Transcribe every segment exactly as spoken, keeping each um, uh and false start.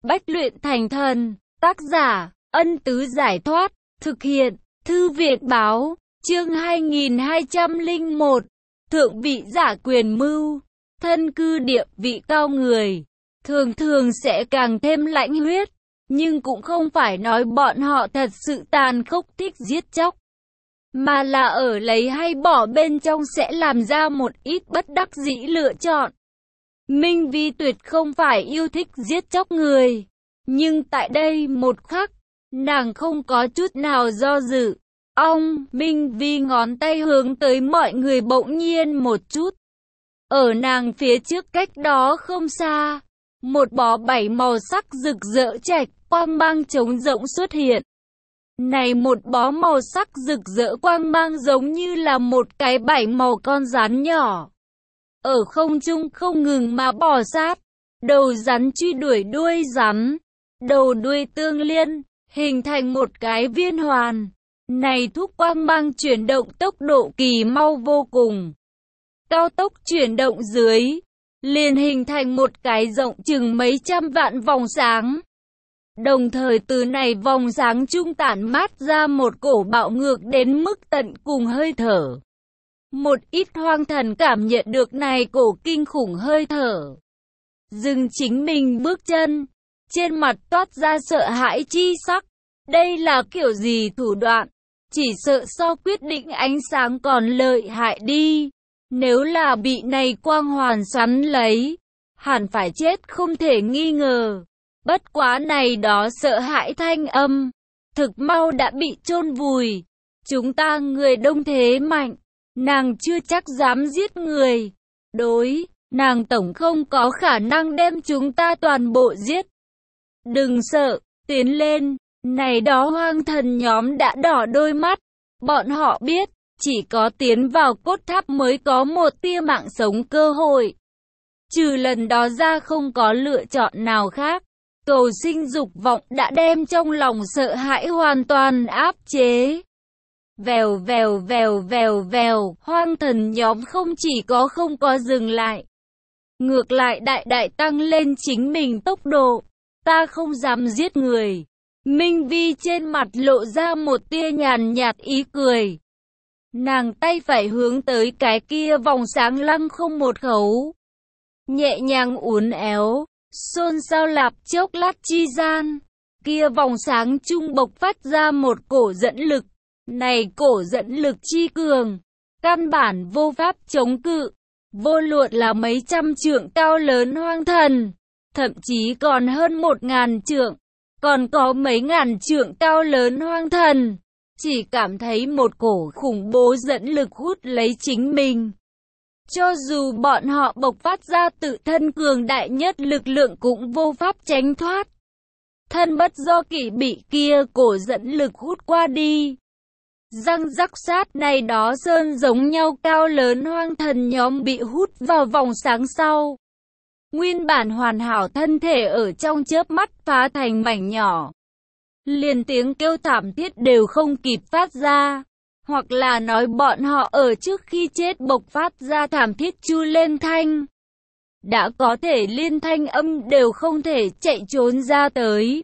Bách luyện thành thần. Tác giả, Ân Tứ Giải Thoát. Thực hiện, Thư Việt Báo. Chương hai nghìn hai trăm lẻ một. Thượng vị giả quyền mưu. Thân cư địa vị cao người, thường thường sẽ càng thêm lãnh huyết. Nhưng cũng không phải nói bọn họ thật sự tàn khốc thích giết chóc, mà là ở lấy hay bỏ bên trong sẽ làm ra một ít bất đắc dĩ lựa chọn. Minh Vi tuyệt không phải yêu thích giết chóc người, nhưng tại đây một khắc, nàng không có chút nào do dự. Ông, Minh Vi ngón tay hướng tới mọi người bỗng nhiên một chút. Ở nàng phía trước cách đó không xa, một bó bảy màu sắc rực rỡ chạch, quang mang trống rỗng xuất hiện. Này một bó màu sắc rực rỡ quang mang giống như là một cái bảy màu con rắn nhỏ. Ở không trung không ngừng mà bò sát, đầu rắn truy đuổi đuôi rắn, đầu đuôi tương liên, hình thành một cái viên hoàn. Này thúc quang mang chuyển động tốc độ kỳ mau vô cùng. Cao tốc chuyển động dưới, liền hình thành một cái rộng chừng mấy trăm vạn vòng sáng. Đồng thời từ này vòng sáng trung tản mát ra một cổ bạo ngược đến mức tận cùng hơi thở. Một ít hoang thần cảm nhận được này cổ kinh khủng hơi thở, dừng chính mình bước chân, trên mặt toát ra sợ hãi chi sắc. Đây là kiểu gì thủ đoạn? Chỉ sợ so quyết định ánh sáng còn lợi hại đi. Nếu là bị này quang hoàn xoắn lấy, hẳn phải chết không thể nghi ngờ. Bất quá này đó sợ hãi thanh âm, thực mau đã bị chôn vùi. Chúng ta người đông thế mạnh, nàng chưa chắc dám giết người. Đối, nàng tổng không có khả năng đem chúng ta toàn bộ giết. Đừng sợ, tiến lên. Này đó hoang thần nhóm đã đỏ đôi mắt. Bọn họ biết, chỉ có tiến vào cốt tháp mới có một tia mạng sống cơ hội. Trừ lần đó ra không có lựa chọn nào khác. Cầu sinh dục vọng đã đem trong lòng sợ hãi hoàn toàn áp chế. Vèo vèo vèo vèo vèo, hoang thần nhóm không chỉ có không có dừng lại, ngược lại đại đại tăng lên chính mình tốc độ. Ta không dám giết người. Minh Vi trên mặt lộ ra một tia nhàn nhạt ý cười. Nàng tay phải hướng tới cái kia vòng sáng lăng không một khấu, nhẹ nhàng uốn éo, xôn xao lạp chốc lát chi gian, kia vòng sáng trung bộc phát ra một cổ dẫn lực. Này cổ dẫn lực chi cường, căn bản vô pháp chống cự, vô luận là mấy trăm trượng cao lớn hoang thần, thậm chí còn hơn một ngàn trượng, còn có mấy ngàn trượng cao lớn hoang thần, chỉ cảm thấy một cổ khủng bố dẫn lực hút lấy chính mình. Cho dù bọn họ bộc phát ra tự thân cường đại nhất lực lượng cũng vô pháp tránh thoát. Thân bất do kỷ bị kia cổ dẫn lực hút qua đi. Răng rắc sát này đó sơn giống nhau cao lớn hoang thần nhóm bị hút vào vòng sáng sau. Nguyên bản hoàn hảo thân thể ở trong chớp mắt phá thành mảnh nhỏ. Liền tiếng kêu thảm thiết đều không kịp phát ra. Hoặc là nói bọn họ ở trước khi chết bộc phát ra thảm thiết chu lên thanh. Đã có thể liên thanh âm đều không thể chạy trốn ra tới.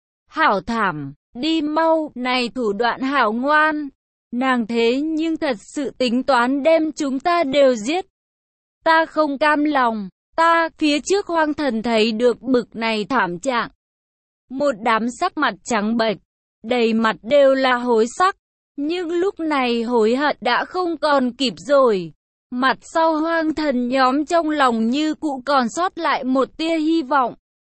Hảo thảm, đi mau, này thủ đoạn hảo ngoan. Nàng thế nhưng thật sự tính toán đem chúng ta đều giết. Ta không cam lòng. Ta, phía trước hoang thần thấy được bực này thảm trạng. Một đám sắc mặt trắng bệch, đầy mặt đều là hối sắc. Nhưng lúc này hối hận đã không còn kịp rồi. Mặt sau hoang thần nhóm trong lòng như cũ còn sót lại một tia hy vọng.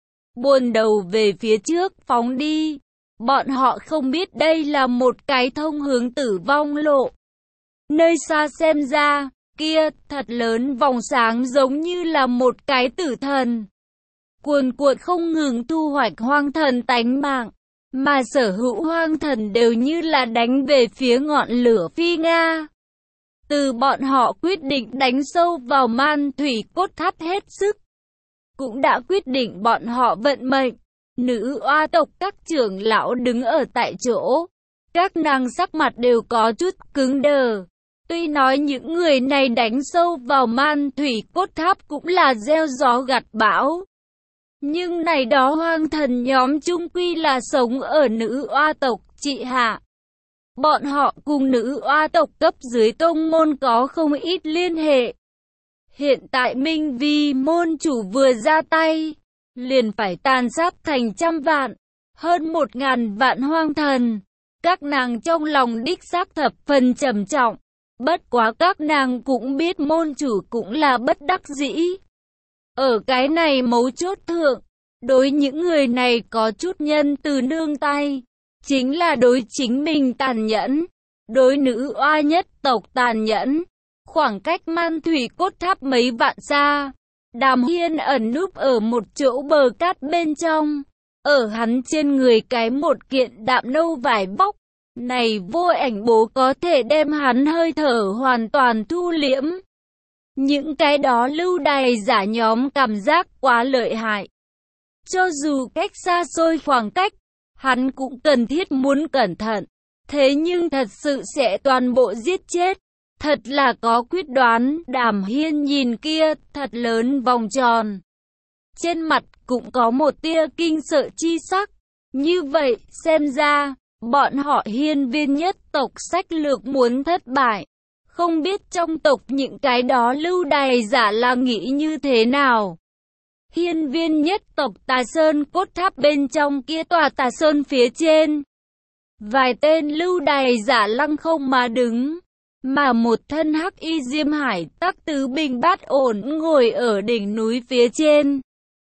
Buồn đầu về phía trước, phóng đi. Bọn họ không biết đây là một cái thông hướng tử vong lộ. Nơi xa xem ra, kia, thật lớn vòng sáng giống như là một cái tử thần. Cuồn cuộn không ngừng thu hoạch hoang thần tánh mạng, mà sở hữu hoang thần đều như là đánh về phía ngọn lửa phi Nga. Từ bọn họ quyết định đánh sâu vào man thủy cốt tháp hết sức, cũng đã quyết định bọn họ vận mệnh. Nữ oa tộc các trưởng lão đứng ở tại chỗ, các nàng sắc mặt đều có chút cứng đờ. Tuy nói những người này đánh sâu vào man thủy cốt tháp cũng là gieo gió gặt bão, Nhưng này đó hoang thần nhóm chung quy là sống ở nữ oa tộc trị hạ. Bọn họ cùng nữ oa tộc cấp dưới tông môn có không ít liên hệ. Hiện tại Minh Vi môn chủ vừa ra tay, liền phải tàn sát thành trăm vạn, hơn một ngàn vạn hoang thần. Các nàng trong lòng đích xác thập phần trầm trọng. Bất quá các nàng cũng biết môn chủ cũng là bất đắc dĩ. Ở cái này mấu chốt thượng, đối những người này có chút nhân từ nương tay, chính là đối chính mình tàn nhẫn, đối nữ oa nhất tộc tàn nhẫn. Khoảng cách Man Thủy cốt tháp mấy vạn xa, Đàm Hiên ẩn núp ở một chỗ bờ cát bên trong, ở hắn trên người cái một kiện đạm nâu vải bóc. Này vô ảnh bố có thể đem hắn hơi thở hoàn toàn thu liễm. Những cái đó lưu đày giả nhóm cảm giác quá lợi hại. Cho dù cách xa xôi khoảng cách, hắn cũng cần thiết muốn cẩn thận. Thế nhưng thật sự sẽ toàn bộ giết chết. Thật là có quyết đoán. Đàm Hiên nhìn kia thật lớn vòng tròn. Trên mặt cũng có một tia kinh sợ chi sắc. Như vậy xem ra, bọn họ hiên viên nhất tộc sách lược muốn thất bại. Không biết trong tộc những cái đó lưu đày giả là nghĩ như thế nào. Hiên viên nhất tộc Tà Sơn cốt tháp bên trong kia tòa Tà Sơn phía trên. Vài tên lưu đày giả lăng không mà đứng. Mà một thân hắc y Diêm Hải tắc tứ bình bát ổn ngồi ở đỉnh núi phía trên.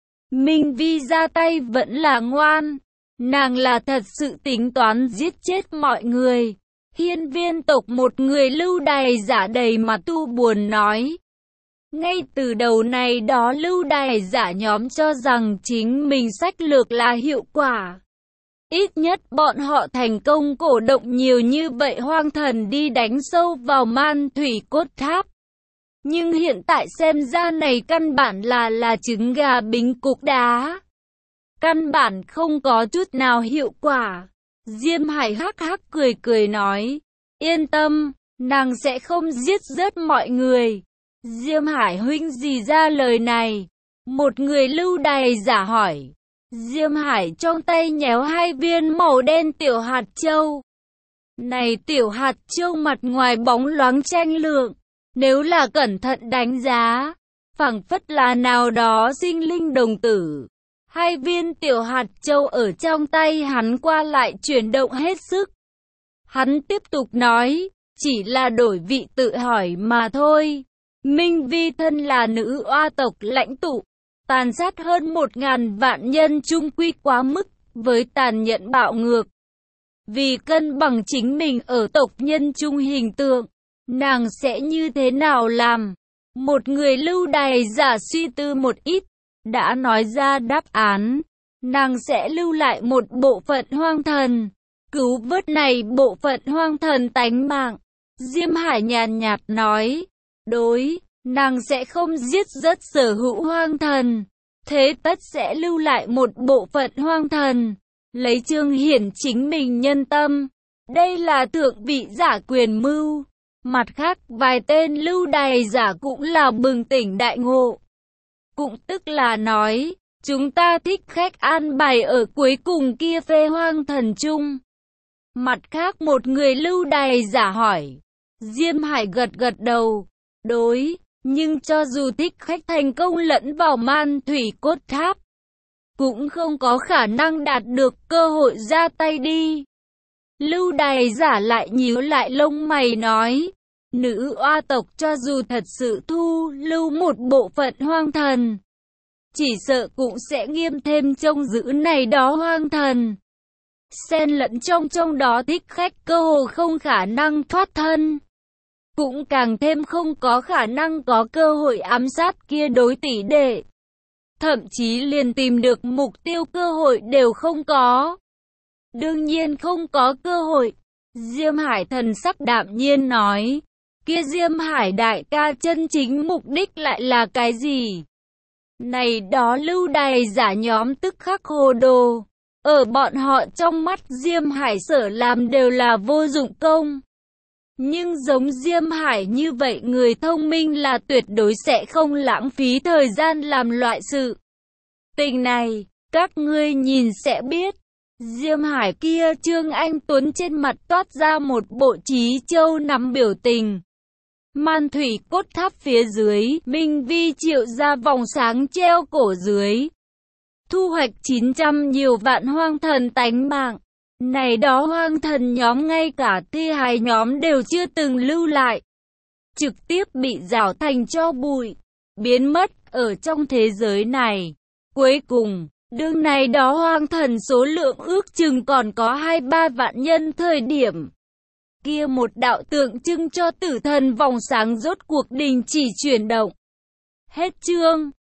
Minh Vi ra tay vẫn là ngoan. Nàng là thật sự tính toán giết chết mọi người. Hiên viên tộc một người lưu đày giả đầy mặt tu buồn nói. Ngay từ đầu này đó lưu đày giả nhóm cho rằng chính mình sách lược là hiệu quả. Ít nhất bọn họ thành công cổ động nhiều như vậy hoang thần đi đánh sâu vào Man Thủy cốt tháp. Nhưng hiện tại xem ra này căn bản là là trứng gà bính cục đá. Căn bản không có chút nào hiệu quả. Diêm Hải hắc hắc cười cười nói. Yên tâm, nàng sẽ không giết rớt mọi người. Diêm Hải huynh gì ra lời này? Một người lưu đày giả hỏi. Diêm Hải trong tay nhéo hai viên màu đen tiểu hạt châu. Này tiểu hạt châu mặt ngoài bóng loáng tranh lượng. Nếu là cẩn thận đánh giá, phảng phất là nào đó sinh linh đồng tử. Hai viên tiểu hạt châu ở trong tay hắn qua lại chuyển động hết sức. Hắn tiếp tục nói, chỉ là đổi vị tự hỏi mà thôi. Minh Vi thân là nữ oa tộc lãnh tụ, tàn sát hơn một ngàn vạn nhân chung quy quá mức, với tàn nhẫn bạo ngược. Vì cân bằng chính mình ở tộc nhân chung hình tượng, nàng sẽ như thế nào làm? Một người lưu đày giả suy tư một ít, đã nói ra đáp án. Nàng sẽ lưu lại một bộ phận hoang thần, cứu vớt này bộ phận hoang thần tánh mạng. Diêm Hải nhàn nhạt nói, đối, nàng sẽ không giết rớt sở hữu hoang thần, thế tất sẽ lưu lại một bộ phận hoang thần, lấy chương hiển chính mình nhân tâm. Đây là thượng vị giả quyền mưu. Mặt khác, vài tên lưu đày giả cũng là bừng tỉnh đại ngộ. Cũng tức là nói, chúng ta thích khách an bài ở cuối cùng kia phê hoang thần chung. Mặt khác một người lưu đày giả hỏi. Diêm Hải gật gật đầu. Đối, nhưng cho dù thích khách thành công lẫn vào Man Thủy cốt tháp, cũng không có khả năng đạt được cơ hội ra tay đi. Lưu đày giả lại nhíu lại lông mày nói. Nữ oa tộc cho dù thật sự thu lưu một bộ phận hoang thần, chỉ sợ cũng sẽ nghiêm thêm trông giữ này đó hoang thần. Xen lẫn trong trong đó thích khách cơ hồ không khả năng thoát thân, cũng càng thêm không có khả năng có cơ hội ám sát kia đối tỷ đệ. Thậm chí liền tìm được mục tiêu cơ hội đều không có. Đương nhiên không có cơ hội. Diêm Hải thần sắc đạm nhiên nói. Kia Diêm Hải đại ca chân chính mục đích lại là cái gì? Này đó lưu đày giả nhóm tức khắc hồ đồ. Ở bọn họ trong mắt Diêm Hải sở làm đều là vô dụng công. Nhưng giống Diêm Hải như vậy người thông minh là tuyệt đối sẽ không lãng phí thời gian làm loại sự Tình này, các ngươi nhìn sẽ biết. Diêm Hải kia Trương Anh Tuấn trên mặt toát ra một bộ trí châu nắm biểu tình. Man thủy cốt tháp phía dưới, Minh Vi triệu ra vòng sáng treo cổ dưới. Thu hoạch chín trăm nhiều vạn hoang thần tánh mạng. Này đó hoang thần nhóm ngay cả thi hài nhóm đều chưa từng lưu lại. Trực tiếp bị rào thành tro bụi, biến mất ở trong thế giới này. Cuối cùng, đương này đó hoang thần số lượng ước chừng còn có hai ba vạn nhân thời điểm. Kia một đạo tượng trưng cho tử thần vòng sáng rốt cuộc đình chỉ chuyển động. Hết chương.